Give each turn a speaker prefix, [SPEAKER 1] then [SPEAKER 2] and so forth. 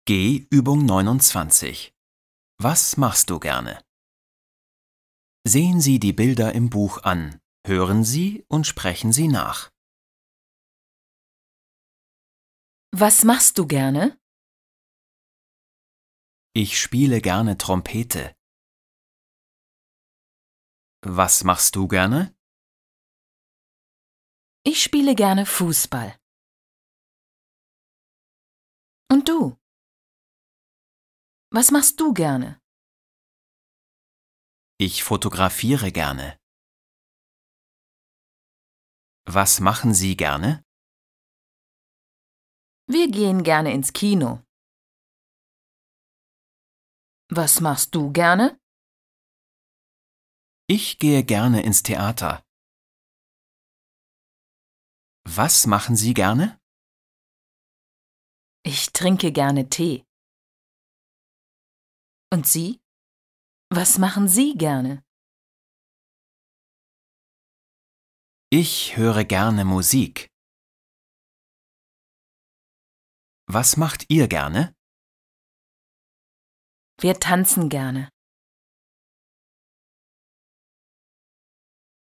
[SPEAKER 1] G Übung 29. Was machst du gerne? Sehen Sie die Bilder im Buch an, hören Sie und sprechen Sie nach.
[SPEAKER 2] Was machst du gerne?
[SPEAKER 1] Ich spiele gerne Trompete. Was machst du gerne?
[SPEAKER 2] Ich spiele gerne Fußball. Und du? Was machst du gerne?
[SPEAKER 1] Ich fotografiere gerne. Was machen Sie gerne?
[SPEAKER 2] Wir gehen gerne ins Kino. Was machst du gerne?
[SPEAKER 1] Ich gehe gerne ins Theater. Was machen Sie gerne?
[SPEAKER 2] Ich trinke gerne Tee. Und Sie? Was machen Sie gerne?
[SPEAKER 1] Ich höre gerne Musik. Was macht ihr gerne?
[SPEAKER 2] Wir tanzen gerne.